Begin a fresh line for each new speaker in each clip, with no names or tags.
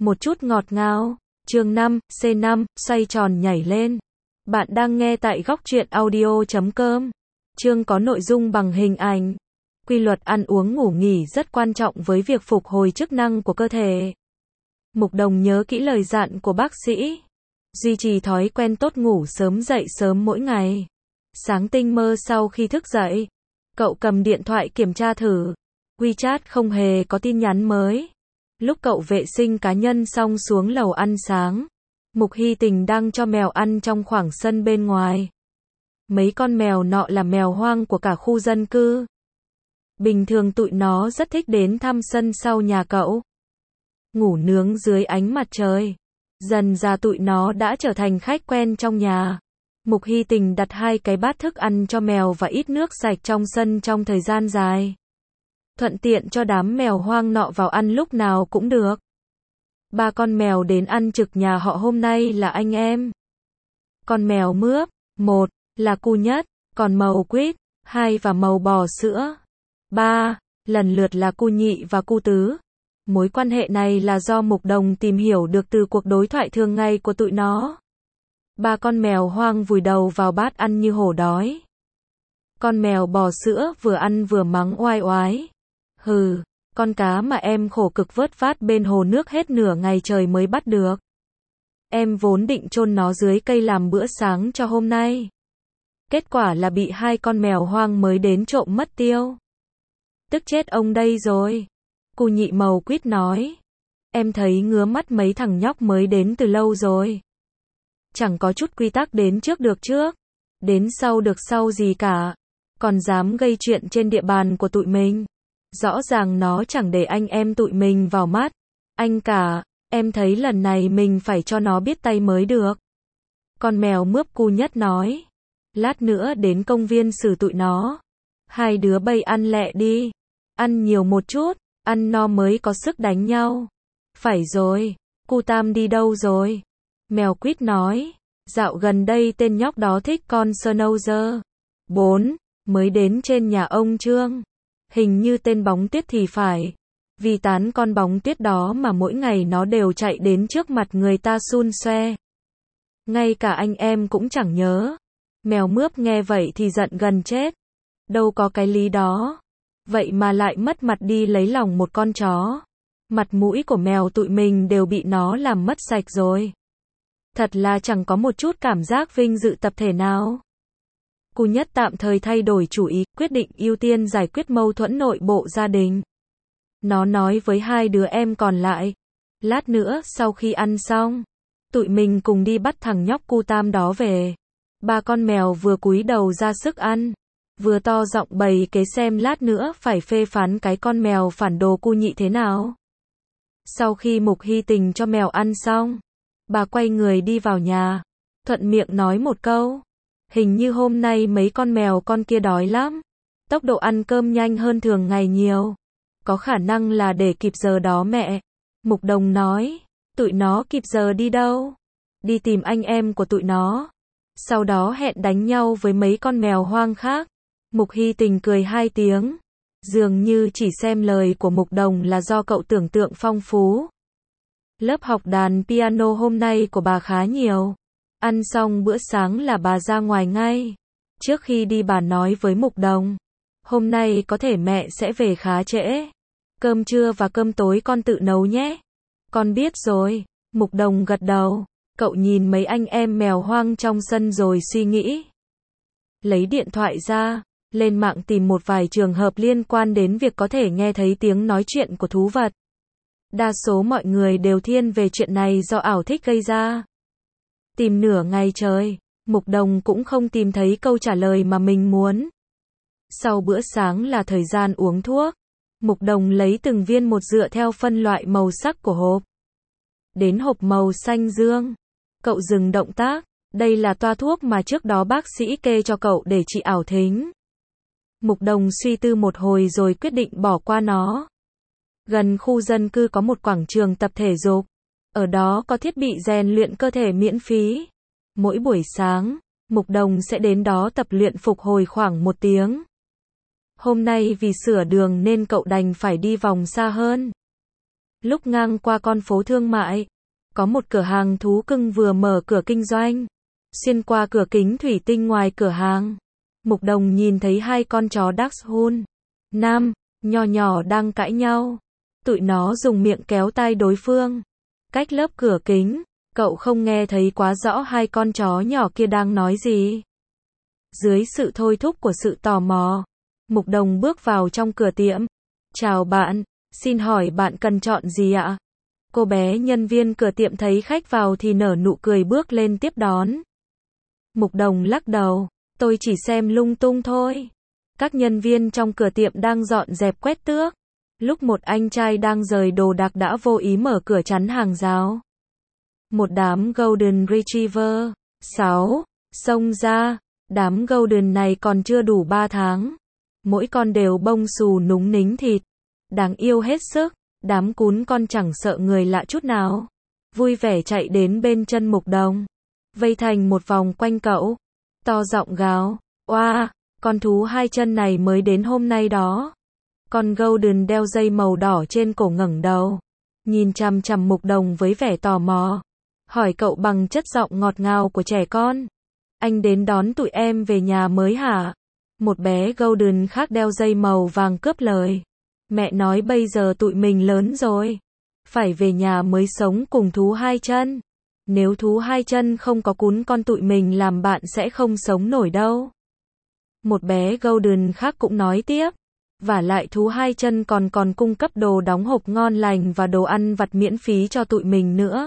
một chút ngọt ngào. Chương 5, C5, xoay tròn nhảy lên. Bạn đang nghe tại góc truyện audio.com. Chương có nội dung bằng hình ảnh. Quy luật ăn uống ngủ nghỉ rất quan trọng với việc phục hồi chức năng của cơ thể. Mục Đồng nhớ kỹ lời dặn của bác sĩ. Duy trì thói quen tốt ngủ sớm dậy sớm mỗi ngày. Sáng tinh mơ sau khi thức dậy. Cậu cầm điện thoại kiểm tra thử. WeChat không hề có tin nhắn mới. Lúc cậu vệ sinh cá nhân xong xuống lầu ăn sáng. Mục Hy Tình đang cho mèo ăn trong khoảng sân bên ngoài. Mấy con mèo nọ là mèo hoang của cả khu dân cư. Bình thường tụi nó rất thích đến thăm sân sau nhà cậu. Ngủ nướng dưới ánh mặt trời. Dần ra tụi nó đã trở thành khách quen trong nhà. Mục Hy Tình đặt 2 cái bát thức ăn cho mèo và ít nước sạch trong sân trong thời gian dài. Thuận tiện cho đám mèo hoang nọ vào ăn lúc nào cũng được. 3 con mèo đến ăn trực nhà họ hôm nay là anh em. Con mèo mướp, 1 là cu nhất, còn màu quýt, 2 và màu bò sữa, 3 lần lượt là cu nhị và cu tứ. Mối quan hệ này là do Mục Đồng tìm hiểu được từ cuộc đối thoại thường ngày của tụi nó. 3 con mèo hoang vùi đầu vào bát ăn như hổ đói. Con mèo bò sữa vừa ăn vừa mắng oai oái. Hừ, con cá mà em khổ cực vớt vát bên hồ nước hết nửa ngày trời mới bắt được. Em vốn định chôn nó dưới cây làm bữa sáng cho hôm nay. Kết quả là bị 2 con mèo hoang mới đến trộm mất tiêu. Tức chết ông đây rồi. Cu nhị màu quýt nói. Em thấy ngứa mắt mấy thằng nhóc mới đến từ lâu rồi. Chẳng có chút quy tắc đến trước được trước. Đến sau được sau gì cả. Còn dám gây chuyện trên địa bàn của tụi mình. Rõ ràng nó chẳng để anh em tụi mình vào mắt. Anh cả, em thấy lần này mình phải cho nó biết tay mới được. Con mèo mướp cu nhất nói. Lát nữa đến công viên xử tụi nó. 2 đứa bay ăn lẹ đi. Ăn nhiều một chút, ăn no mới có sức đánh nhau. Phải rồi, cu Tam đi đâu rồi? Mèo quýt nói. Dạo gần đây tên nhóc đó thích con Snowzer. 4 mới đến trên nhà ông Trương. Hình như tên bóng tuyết thì phải. Vì tán con bóng tuyết đó mà mỗi ngày nó đều chạy đến trước mặt người ta xun xoe. Ngay cả anh em cũng chẳng nhớ. Mèo mướp nghe vậy thì giận gần chết. Đâu có cái lý đó. Vậy mà lại mất mặt đi lấy lòng một con chó. Mặt mũi của mèo tụi mình đều bị nó làm mất sạch rồi. Thật là chẳng có một chút cảm giác vinh dự tập thể nào. Cu nhất tạm thời thay đổi chủ ý, quyết định ưu tiên giải quyết mâu thuẫn nội bộ gia đình. Nó nói với 2 đứa em còn lại. Lát nữa sau khi ăn xong, tụi mình cùng đi bắt thằng nhóc cu Tam đó về. 3 con mèo vừa cúi đầu ra sức ăn, vừa to giọng bày kế xem lát nữa phải phê phán cái con mèo phản đồ cu nhị thế nào. Sau khi Mục Hy Tình cho mèo ăn xong, bà quay người đi vào nhà, thuận miệng nói một câu. Hình như hôm nay mấy con mèo con kia đói lắm. Tốc độ ăn cơm nhanh hơn thường ngày nhiều. Có khả năng là để kịp giờ đó mẹ. Mục Đồng nói. Tụi nó kịp giờ đi đâu? Đi tìm anh em của tụi nó. Sau đó hẹn đánh nhau với mấy con mèo hoang khác. Mục Hy Tình cười 2 tiếng. Dường như chỉ xem lời của Mục Đồng là do cậu tưởng tượng phong phú. Lớp học đàn piano hôm nay của bà khá nhiều. Ăn xong bữa sáng là bà ra ngoài ngay. Trước khi đi bà nói với Mục Đồng. Hôm nay có thể mẹ sẽ về khá trễ. Cơm trưa và cơm tối con tự nấu nhé. Con biết rồi. Mục Đồng gật đầu. Cậu nhìn mấy anh em mèo hoang trong sân rồi suy nghĩ. Lấy điện thoại ra. Lên mạng tìm một vài trường hợp liên quan đến việc có thể nghe thấy tiếng nói chuyện của thú vật. Đa số mọi người đều thiên về chuyện này do ảo thích gây ra. Tìm nửa ngày trời, Mục Đồng cũng không tìm thấy câu trả lời mà mình muốn. Sau bữa sáng là thời gian uống thuốc. Mục Đồng lấy từng viên một dựa theo phân loại màu sắc của hộp. Đến hộp màu xanh dương. Cậu dừng động tác. Đây là toa thuốc mà trước đó bác sĩ kê cho cậu để trị ảo thính. Mục Đồng suy tư một hồi rồi quyết định bỏ qua nó. Gần khu dân cư có một quảng trường tập thể dục. Ở đó có thiết bị rèn luyện cơ thể miễn phí. Mỗi buổi sáng, Mục Đồng sẽ đến đó tập luyện phục hồi khoảng 1 tiếng. Hôm nay vì sửa đường nên cậu đành phải đi vòng xa hơn. Lúc ngang qua con phố thương mại, có một cửa hàng thú cưng vừa mở cửa kinh doanh. Xuyên qua cửa kính thủy tinh ngoài cửa hàng, Mục Đồng nhìn thấy hai con chó Dachshund nam, nhỏ nhỏ đang cãi nhau. Tụi nó dùng miệng kéo tai đối phương. Cách lớp cửa kính, cậu không nghe thấy quá rõ hai con chó nhỏ kia đang nói gì. Dưới sự thôi thúc của sự tò mò, Mục Đồng bước vào trong cửa tiệm. Chào bạn, xin hỏi bạn cần chọn gì ạ? Cô bé nhân viên cửa tiệm thấy khách vào thì nở nụ cười bước lên tiếp đón. Mục Đồng lắc đầu, tôi chỉ xem lung tung thôi. Các nhân viên trong cửa tiệm đang dọn dẹp quét tước. Lúc một anh trai đang rời đồ đạc đã vô ý mở cửa chắn hàng rào. Một đám Golden Retriever 6 xông ra. Đám Golden này còn chưa đủ 3 tháng. Mỗi con đều bông xù núng nính thịt. Đáng yêu hết sức. Đám cún con chẳng sợ người lạ chút nào. Vui vẻ chạy đến bên chân Mục Đồng. Vây thành một vòng quanh cậu. To giọng gào. Oa, con thú hai chân này mới đến hôm nay đó. Con Golden đeo dây màu đỏ trên cổ ngẩng đầu. Nhìn chằm chằm Mục Đồng với vẻ tò mò. Hỏi cậu bằng chất giọng ngọt ngào của trẻ con. Anh đến đón tụi em về nhà mới hả? Một bé Golden khác đeo dây màu vàng cướp lời. Mẹ nói bây giờ tụi mình lớn rồi. Phải về nhà mới sống cùng thú hai chân. Nếu thú hai chân không có cún con tụi mình làm bạn sẽ không sống nổi đâu. Một bé Golden khác cũng nói tiếp. Vả lại thú hai chân còn cung cấp đồ đóng hộp ngon lành và đồ ăn vặt miễn phí cho tụi mình nữa.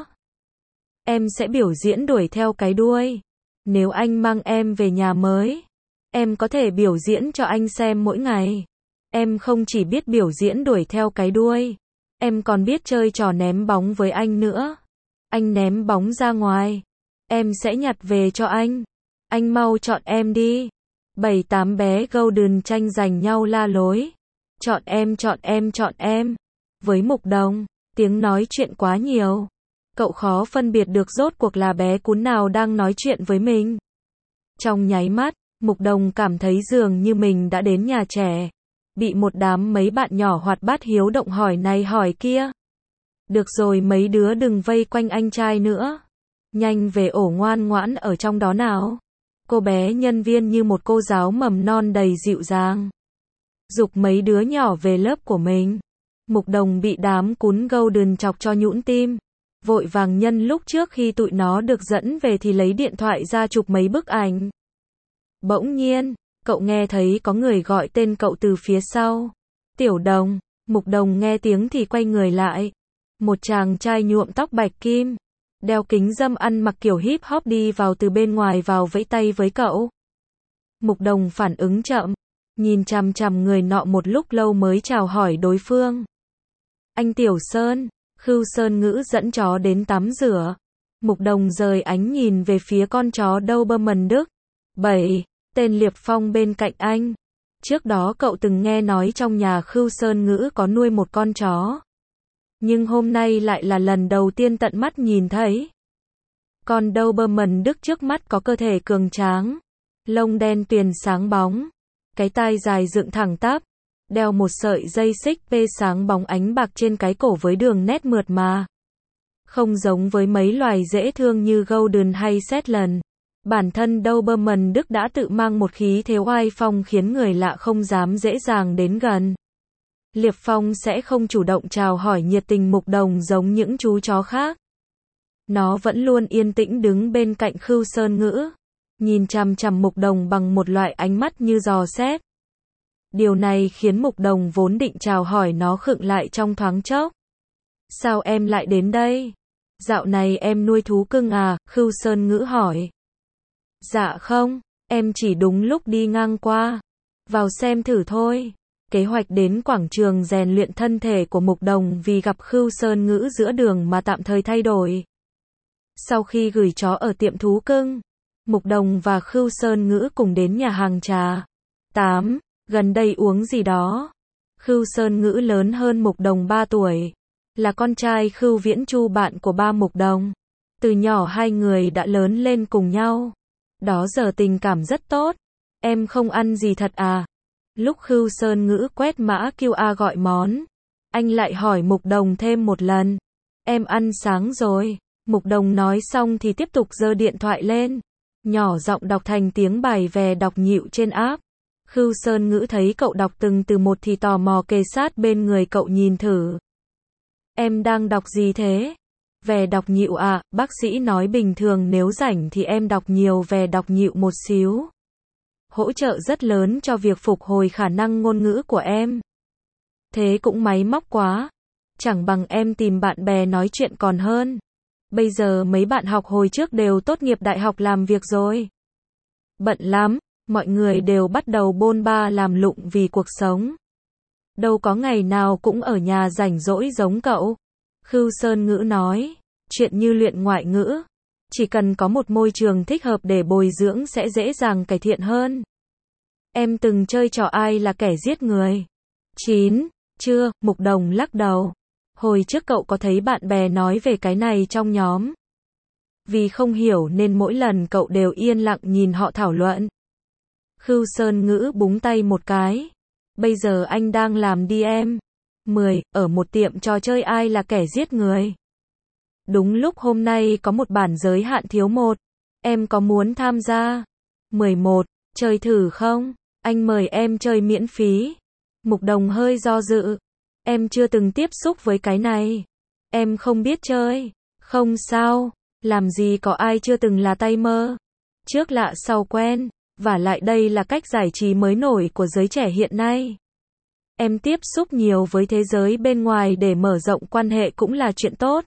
Em sẽ biểu diễn đuổi theo cái đuôi. Nếu anh mang em về nhà mới, em có thể biểu diễn cho anh xem mỗi ngày. Em không chỉ biết biểu diễn đuổi theo cái đuôi, em còn biết chơi trò ném bóng với anh nữa. Anh ném bóng ra ngoài, em sẽ nhặt về cho anh. Anh mau chọn em đi. 7-8 bé Golden tranh giành nhau la lối. Chọn em, chọn em, chọn em. Với Mục Đồng, tiếng nói chuyện quá nhiều. Cậu khó phân biệt được rốt cuộc là bé cún nào đang nói chuyện với mình. Trong nháy mắt, Mục Đồng cảm thấy dường như mình đã đến nhà trẻ. Bị một đám mấy bạn nhỏ hoạt bát hiếu động hỏi này hỏi kia. Được rồi, mấy đứa đừng vây quanh anh trai nữa. Nhanh về ổ ngoan ngoãn ở trong đó nào. Cô bé nhân viên như một cô giáo mầm non đầy dịu dàng. Giục mấy đứa nhỏ về lớp của mình. Mục Đồng bị đám cún Golden chọc cho nhũn tim. Vội vàng nhân lúc trước khi tụi nó được dẫn về thì lấy điện thoại ra chụp mấy bức ảnh. Bỗng nhiên, cậu nghe thấy có người gọi tên cậu từ phía sau. Tiểu Đồng. Mục Đồng nghe tiếng thì quay người lại. Một chàng trai nhuộm tóc bạch kim, đeo kính râm ăn mặc kiểu hip hop đi vào từ bên ngoài vào vẫy tay với cậu. Mục Đồng phản ứng chậm, nhìn chằm chằm người nọ một lúc lâu mới chào hỏi đối phương. Anh Tiểu Sơn. Khưu Sơn Ngữ dẫn chó đến tắm rửa. Mục Đồng rời ánh nhìn về phía con chó Doberman Đức. 7. Tên Liệp Phong bên cạnh anh. Trước đó cậu từng nghe nói trong nhà Khưu Sơn Ngữ có nuôi một con chó. Nhưng hôm nay lại là lần đầu tiên tận mắt nhìn thấy. Con Doberman Đức trước mắt có cơ thể cường tráng, lông đen tuyền sáng bóng, cái tai dài dựng thẳng tắp, đeo một sợi dây xích p sáng bóng ánh bạc trên cái cổ với đường nét mượt mà. Không giống với mấy loài dễ thương như Golden hay Shetland, bản thân Doberman Đức đã tự mang một khí thế oai phong khiến người lạ không dám dễ dàng đến gần. Liệp Phong sẽ không chủ động chào hỏi nhiệt tình Mục Đồng giống những chú chó khác. Nó vẫn luôn yên tĩnh đứng bên cạnh Khưu Sơn Ngữ, nhìn chằm chằm Mục Đồng bằng một loại ánh mắt như dò xét. Điều này khiến Mục Đồng vốn định chào hỏi nó khựng lại trong thoáng chốc. Sao em lại đến đây? Dạo này em nuôi thú cưng à? Khưu Sơn Ngữ hỏi. Dạ không, em chỉ đúng lúc đi ngang qua. Vào xem thử thôi. Kế hoạch đến quảng trường rèn luyện thân thể của Mục Đồng vì gặp Khưu Sơn Ngữ giữa đường mà tạm thời thay đổi. Sau khi gửi chó ở tiệm thú cưng, Mục Đồng và Khưu Sơn Ngữ cùng đến nhà hàng trà. 8. Gần đây uống gì đó. Khưu Sơn Ngữ lớn hơn Mục Đồng 3 tuổi. Là con trai Khưu Viễn Chu bạn của ba Mục Đồng. Từ nhỏ hai người đã lớn lên cùng nhau. Đó giờ tình cảm rất tốt. Em không ăn gì thật à? Lúc Khưu Sơn Ngữ quét mã QR gọi món, Anh lại hỏi Mục Đồng thêm một lần. Em ăn sáng rồi. Mục Đồng nói xong thì tiếp tục giơ điện thoại lên. Nhỏ giọng đọc thành tiếng bài về đọc nhịu trên app. Khưu Sơn Ngữ thấy cậu đọc từng từ một thì tò mò kề sát bên người cậu nhìn thử. Em đang đọc gì thế? Về đọc nhịu à, bác sĩ nói bình thường nếu rảnh thì em đọc nhiều về đọc nhịu một xíu. Hỗ trợ rất lớn cho việc phục hồi khả năng ngôn ngữ của em. Thế cũng máy móc quá. Chẳng bằng em tìm bạn bè nói chuyện còn hơn. Bây giờ mấy bạn học hồi trước đều tốt nghiệp đại học làm việc rồi. Bận lắm, mọi người đều bắt đầu bôn ba làm lụng vì cuộc sống. Đâu có ngày nào cũng ở nhà rảnh rỗi giống cậu. Khưu Sơn Ngữ nói, chuyện như luyện ngoại ngữ, chỉ cần có một môi trường thích hợp để bồi dưỡng sẽ dễ dàng cải thiện hơn. Em từng chơi trò ai là kẻ giết người? 9. Chưa, Mục Đồng lắc đầu. Hồi trước cậu có thấy bạn bè nói về cái này trong nhóm. Vì không hiểu nên mỗi lần cậu đều yên lặng nhìn họ thảo luận. Khưu Sơn Ngữ búng tay một cái. Bây giờ anh đang làm DM 10, ở một tiệm trò chơi ai là kẻ giết người. Đúng lúc hôm nay có một bản giới hạn thiếu 1. Em có muốn tham gia? 11. Chơi thử không? Anh mời em chơi miễn phí. Mục Đồng hơi do dự. Em chưa từng tiếp xúc với cái này. Em không biết chơi. Không sao. Làm gì có ai chưa từng là tay mơ. Trước lạ sau quen. Và lại đây là cách giải trí mới nổi của giới trẻ hiện nay. Em tiếp xúc nhiều với thế giới bên ngoài để mở rộng quan hệ cũng là chuyện tốt.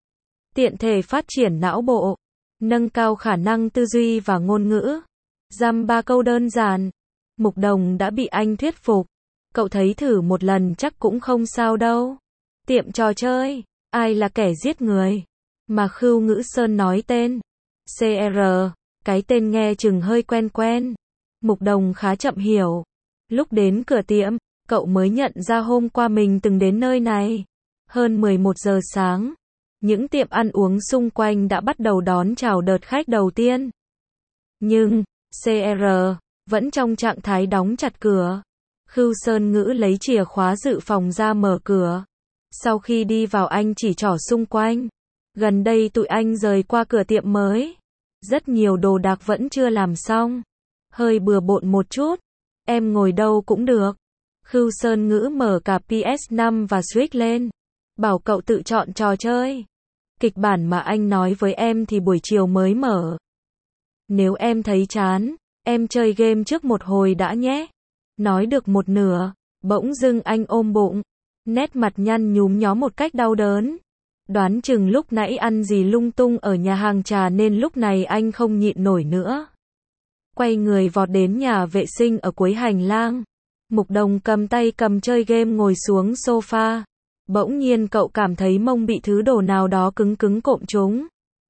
Tiện thể phát triển não bộ, nâng cao khả năng tư duy và ngôn ngữ. Dăm 3 câu đơn giản. Mục Đồng đã bị anh thuyết phục. Cậu thấy thử một lần chắc cũng không sao đâu. Tiệm trò chơi, ai là kẻ giết người? Mà Khưu Ngữ Sơn nói tên. CR, cái tên nghe chừng hơi quen quen. Mục Đồng khá chậm hiểu. Lúc đến cửa tiệm, cậu mới nhận ra hôm qua mình từng đến nơi này. Hơn 11 giờ sáng, những tiệm ăn uống xung quanh đã bắt đầu đón chào đợt khách đầu tiên. Nhưng, CR, vẫn trong trạng thái đóng chặt cửa. Khưu Sơn Ngữ lấy chìa khóa dự phòng ra mở cửa. Sau khi đi vào anh chỉ trỏ xung quanh. Gần đây tụi anh rời qua cửa tiệm mới. Rất nhiều đồ đạc vẫn chưa làm xong. Hơi bừa bộn một chút. Em ngồi đâu cũng được. Khưu Sơn Ngữ mở cả PS5 và Switch lên. Bảo cậu tự chọn trò chơi. Kịch bản mà anh nói với em thì buổi chiều mới mở. Nếu em thấy chán, em chơi game trước một hồi đã nhé. Nói được một nửa, bỗng dưng anh ôm bụng. Nét mặt nhăn nhúm nhó một cách đau đớn. Đoán chừng lúc nãy ăn gì lung tung ở nhà hàng trà nên lúc này anh không nhịn nổi nữa. Quay người vọt đến nhà vệ sinh ở cuối hành lang. Mục Đồng cầm tay cầm chơi game ngồi xuống sofa. Bỗng nhiên cậu cảm thấy mông bị thứ đồ nào đó cứng cứng cộm trúng.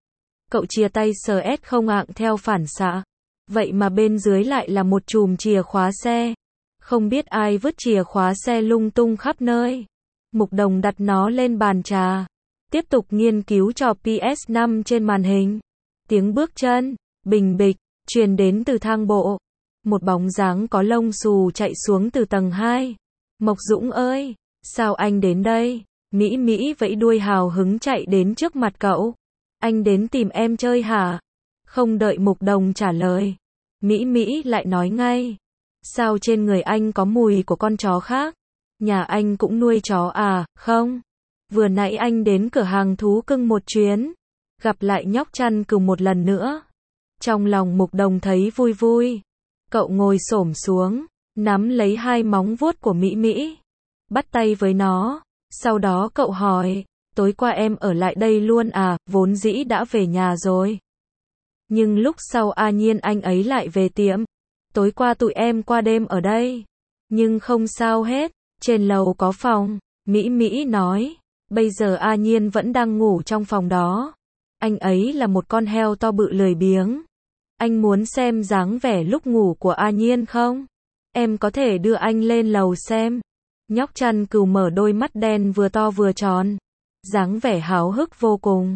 Cậu chia tay sờ ét không ạng theo phản xạ. Vậy mà bên dưới lại là một chùm chìa khóa xe. Không biết ai vứt chìa khóa xe lung tung khắp nơi. Mục Đồng đặt nó lên bàn trà. Tiếp tục nghiên cứu trò PS5 trên màn hình. Tiếng bước chân, bình bịch, truyền đến từ thang bộ. Một bóng dáng có lông xù chạy xuống từ tầng 2. Mộc Dũng ơi, sao anh đến đây? Mỹ Mỹ vẫy đuôi hào hứng chạy đến trước mặt cậu. Anh đến tìm em chơi hả? Không đợi Mục Đồng trả lời. Mỹ Mỹ lại nói ngay. Sao trên người anh có mùi của con chó khác? Nhà anh cũng nuôi chó à? Không. Vừa nãy anh đến cửa hàng thú cưng một chuyến. Gặp lại nhóc chăn cừu một lần nữa. Trong lòng Mục Đồng thấy vui vui. Cậu ngồi xổm xuống, nắm lấy hai móng vuốt của Mỹ Mỹ. Bắt tay với nó. Sau đó cậu hỏi, tối qua em ở lại đây luôn à? Vốn dĩ đã về nhà rồi. Nhưng lúc sau A Nhiên anh ấy lại về tiệm. Tối qua tụi em qua đêm ở đây. Nhưng không sao hết, trên lầu có phòng. Mỹ Mỹ nói, bây giờ A Nhiên vẫn đang ngủ trong phòng đó. Anh ấy là một con heo to bự lười biếng. Anh muốn xem dáng vẻ lúc ngủ của A Nhiên không? Em có thể đưa anh lên lầu xem. Nhóc chăn cừu mở đôi mắt đen vừa to vừa tròn. Dáng vẻ háo hức vô cùng.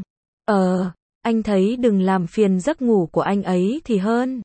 Anh thấy đừng làm phiền giấc ngủ của anh ấy thì hơn.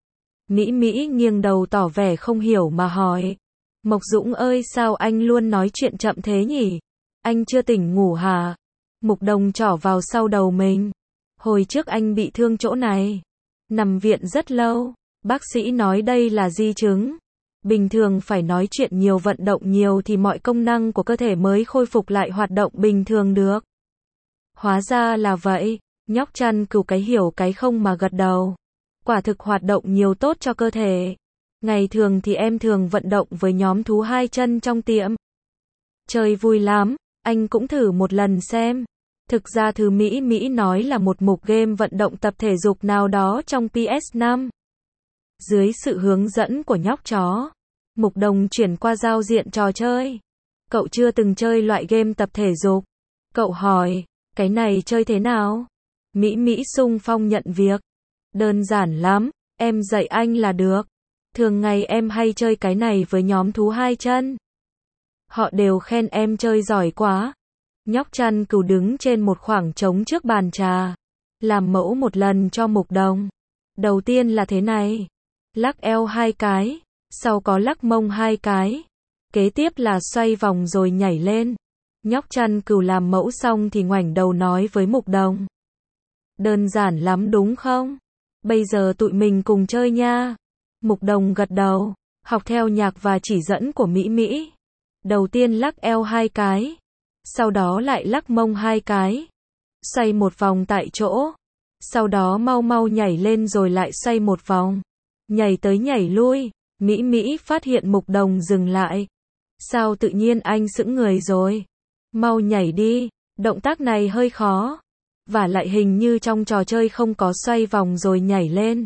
Mỹ Mỹ nghiêng đầu tỏ vẻ không hiểu mà hỏi. Mộc Dũng ơi sao anh luôn nói chuyện chậm thế nhỉ? Anh chưa tỉnh ngủ hả? Mục Đồng trỏ vào sau đầu mình. Hồi trước anh bị thương chỗ này. Nằm viện rất lâu. Bác sĩ nói đây là di chứng. Bình thường phải nói chuyện nhiều, vận động nhiều thì mọi công năng của cơ thể mới khôi phục lại hoạt động bình thường được. Hóa ra là vậy. Nhóc chăn cừu cái hiểu cái không mà gật đầu. Quả thực hoạt động nhiều tốt cho cơ thể. Ngày thường thì em thường vận động với nhóm thú hai chân trong tiệm. Chơi vui lắm, anh cũng thử một lần xem. Thực ra thứ Mỹ nói là một mục game vận động tập thể dục nào đó trong PS5. Dưới sự hướng dẫn của nhóc chó, Mục Đồng chuyển qua giao diện trò chơi. Cậu chưa từng chơi loại game tập thể dục. Cậu hỏi, cái này chơi thế nào? Mỹ xung phong nhận việc. Đơn giản lắm, em dạy anh là được. Thường ngày em hay chơi cái này với nhóm thú hai chân. Họ đều khen em chơi giỏi quá. Nhóc chăn cừu đứng trên một khoảng trống trước bàn trà. Làm mẫu một lần cho Mục Đồng. Đầu tiên là thế này. Lắc eo 2 cái. Sau có lắc mông 2 cái. Kế tiếp là xoay vòng rồi nhảy lên. Nhóc chăn cừu làm mẫu xong thì ngoảnh đầu nói với Mục Đồng. Đơn giản lắm đúng không? Bây giờ tụi mình cùng chơi nha. Mục Đồng gật đầu. Học theo nhạc và chỉ dẫn của Mỹ. Đầu tiên lắc eo 2 cái. Sau đó lại lắc mông 2 cái. Xoay một vòng tại chỗ. Sau đó mau nhảy lên rồi lại xoay một vòng. Nhảy tới nhảy lui. Mỹ phát hiện Mục Đồng dừng lại. Sao tự nhiên anh sững người rồi? Mau nhảy đi. Động tác này hơi khó. Và lại hình như trong trò chơi không có xoay vòng rồi nhảy lên.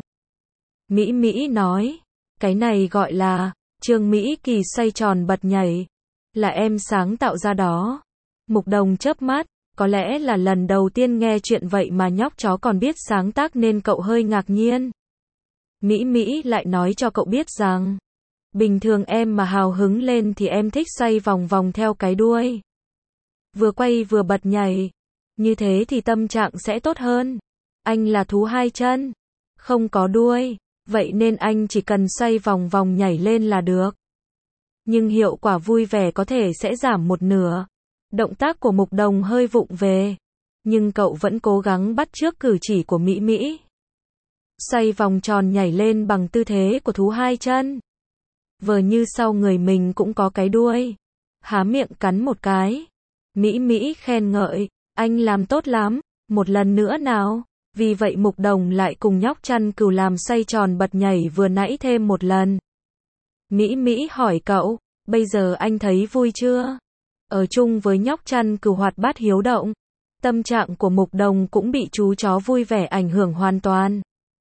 Mỹ nói. Cái này gọi là Trương Mỹ Kỳ xoay tròn bật nhảy. Là em sáng tạo ra đó. Mục Đồng chớp mắt. Có lẽ là lần đầu tiên nghe chuyện vậy mà nhóc chó còn biết sáng tác nên cậu hơi ngạc nhiên. Mỹ lại nói cho cậu biết rằng. Bình thường em mà hào hứng lên thì em thích xoay vòng theo cái đuôi. Vừa quay vừa bật nhảy. Như thế thì tâm trạng sẽ tốt hơn. Anh là thú hai chân. Không có đuôi. Vậy nên anh chỉ cần xoay vòng nhảy lên là được. Nhưng hiệu quả vui vẻ có thể sẽ giảm một nửa. Động tác của Mục Đồng hơi vụng về. Nhưng cậu vẫn cố gắng bắt chước cử chỉ của Mỹ. Xoay vòng tròn nhảy lên bằng tư thế của thú hai chân. Vờ như sau người mình cũng có cái đuôi. Há miệng cắn một cái. Mỹ khen ngợi. Anh làm tốt lắm. Một lần nữa nào. Vì vậy Mục Đồng lại cùng nhóc chăn cừu làm xoay tròn bật nhảy vừa nãy thêm một lần. Mỹ hỏi cậu. Bây giờ anh thấy vui chưa? Ở chung với nhóc chăn cừu hoạt bát hiếu động. Tâm trạng của Mục Đồng cũng bị chú chó vui vẻ ảnh hưởng hoàn toàn.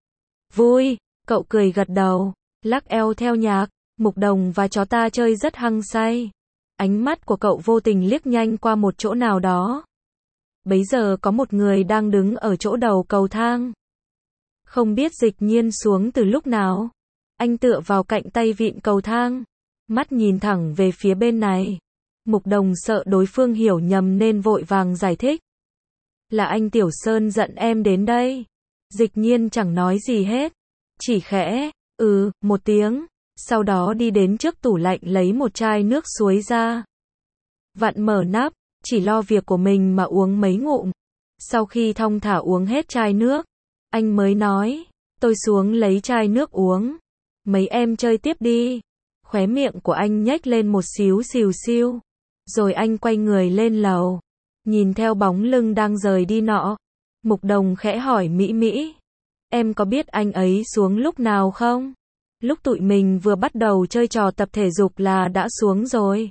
Vui. Cậu cười gật đầu. Lắc eo theo nhạc. Mục Đồng và chó ta chơi rất hăng say. Ánh mắt của cậu vô tình liếc nhanh qua một chỗ nào đó. Bấy giờ có một người đang đứng ở chỗ đầu cầu thang. Không biết Dịch Nhiên xuống từ lúc nào. Anh tựa vào cạnh tay vịn cầu thang. Mắt nhìn thẳng về phía bên này. Mục Đồng sợ đối phương hiểu nhầm nên vội vàng giải thích. Là anh Tiểu Sơn giận em đến đây. Dịch Nhiên chẳng nói gì hết. Chỉ khẽ, một tiếng. Sau đó đi đến trước tủ lạnh lấy một chai nước suối ra. Vặn mở nắp. Chỉ lo việc của mình mà uống mấy ngụm. Sau khi thong thả uống hết chai nước, anh mới nói, tôi xuống lấy chai nước uống. Mấy em chơi tiếp đi. Khóe miệng của anh nhếch lên một xíu xiu. Rồi anh quay người lên lầu. Nhìn theo bóng lưng đang rời đi nọ. Mục Đồng khẽ hỏi Mỹ. Em có biết anh ấy xuống lúc nào không? Lúc tụi mình vừa bắt đầu chơi trò tập thể dục là đã xuống rồi.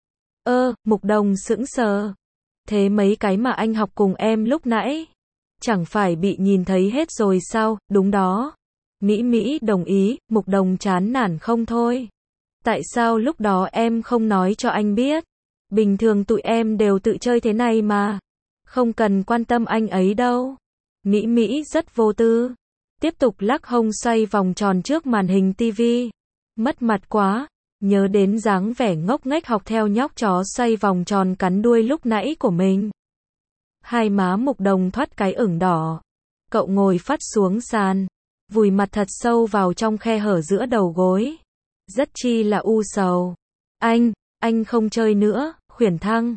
Mục Đồng sững sờ. Thế mấy cái mà anh học cùng em lúc nãy, chẳng phải bị nhìn thấy hết rồi sao? Đúng đó. Mỹ đồng ý. Mục Đồng chán nản không thôi. Tại sao lúc đó em không nói cho anh biết? Bình thường tụi em đều tự chơi thế này mà. Không cần quan tâm anh ấy đâu. Mỹ rất vô tư. Tiếp tục lắc hông xoay vòng tròn trước màn hình tivi. Mất mặt quá. Nhớ đến dáng vẻ ngốc nghếch học theo nhóc chó xoay vòng tròn cắn đuôi lúc nãy của mình. Hai má Mục Đồng thoát cái ửng đỏ. Cậu ngồi phắt xuống sàn. Vùi mặt thật sâu vào trong khe hở giữa đầu gối. Rất chi là u sầu. Anh không chơi nữa, Khuyển Thăng.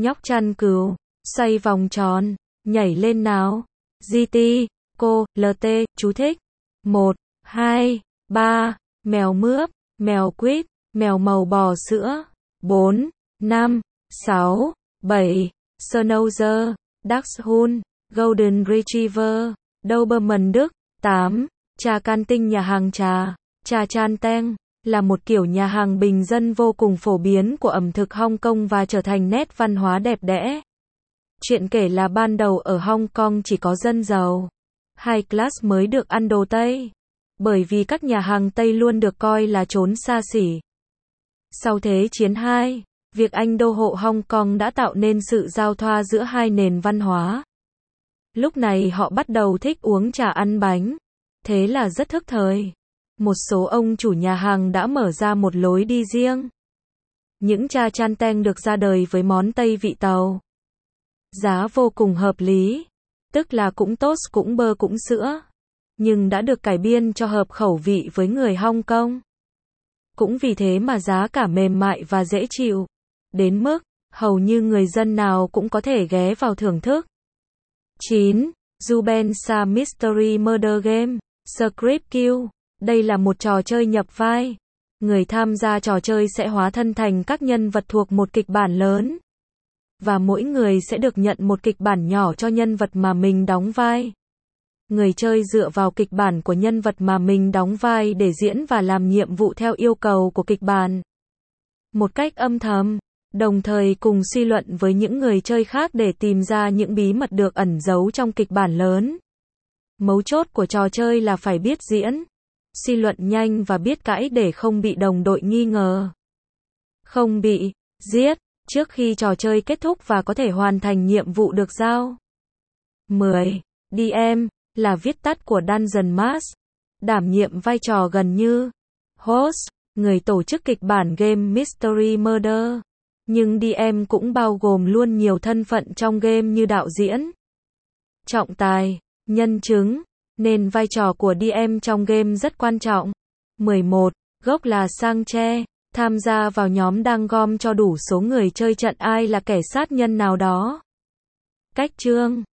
nhóc chăn cừu, xoay vòng tròn, nhảy lên nào. GT, cô, LT, chú thích. 1, 2, 3, mèo mướp, mèo quýt, mèo màu bò sữa. 4, 5, 6, 7, Schnauzer, Dachshund, Golden Retriever, Doberman Đức. 8, trà can tinh. Nhà hàng trà Chan Teng, là một kiểu nhà hàng bình dân vô cùng phổ biến của ẩm thực Hong Kong và trở thành nét văn hóa đẹp đẽ. Chuyện kể là ban đầu ở Hong Kong chỉ có dân giàu, high class mới được ăn đồ Tây, bởi vì các nhà hàng Tây luôn được coi là chốn xa xỉ. Sau Thế chiến II, việc Anh đô hộ Hong Kong đã tạo nên sự giao thoa giữa hai nền văn hóa. Lúc này họ bắt đầu thích uống trà ăn bánh, thế là rất thức thời. Một số ông chủ nhà hàng đã mở ra một lối đi riêng. Những trà Chan Teng được ra đời với món Tây vị tàu. Giá vô cùng hợp lý, tức là cũng toast cũng bơ cũng sữa, nhưng đã được cải biên cho hợp khẩu vị với người Hong Kong. Cũng vì thế mà giá cả mềm mại và dễ chịu, đến mức hầu như người dân nào cũng có thể ghé vào thưởng thức. 9. Jubensa Mystery Murder Game, Script Kill. Đây là một trò chơi nhập vai. Người tham gia trò chơi sẽ hóa thân thành các nhân vật thuộc một kịch bản lớn. Và mỗi người sẽ được nhận một kịch bản nhỏ cho nhân vật mà mình đóng vai. Người chơi dựa vào kịch bản của nhân vật mà mình đóng vai để diễn và làm nhiệm vụ theo yêu cầu của kịch bản. Một cách âm thầm, đồng thời cùng suy luận với những người chơi khác để tìm ra những bí mật được ẩn giấu trong kịch bản lớn. Mấu chốt của trò chơi là phải biết diễn, suy luận nhanh và biết cãi để không bị đồng đội nghi ngờ, không bị giết trước khi trò chơi kết thúc và có thể hoàn thành nhiệm vụ được giao. 10. DM là viết tắt của Dungeon Master, đảm nhiệm vai trò gần như host, người tổ chức kịch bản game Mystery Murder. Nhưng DM cũng bao gồm luôn nhiều thân phận trong game như đạo diễn, trọng tài, nhân chứng, nên vai trò của DM trong game rất quan trọng. 11. Gốc là Sang Che, tham gia vào nhóm đang gom cho đủ số người chơi trận ai là kẻ sát nhân nào đó. Cách chương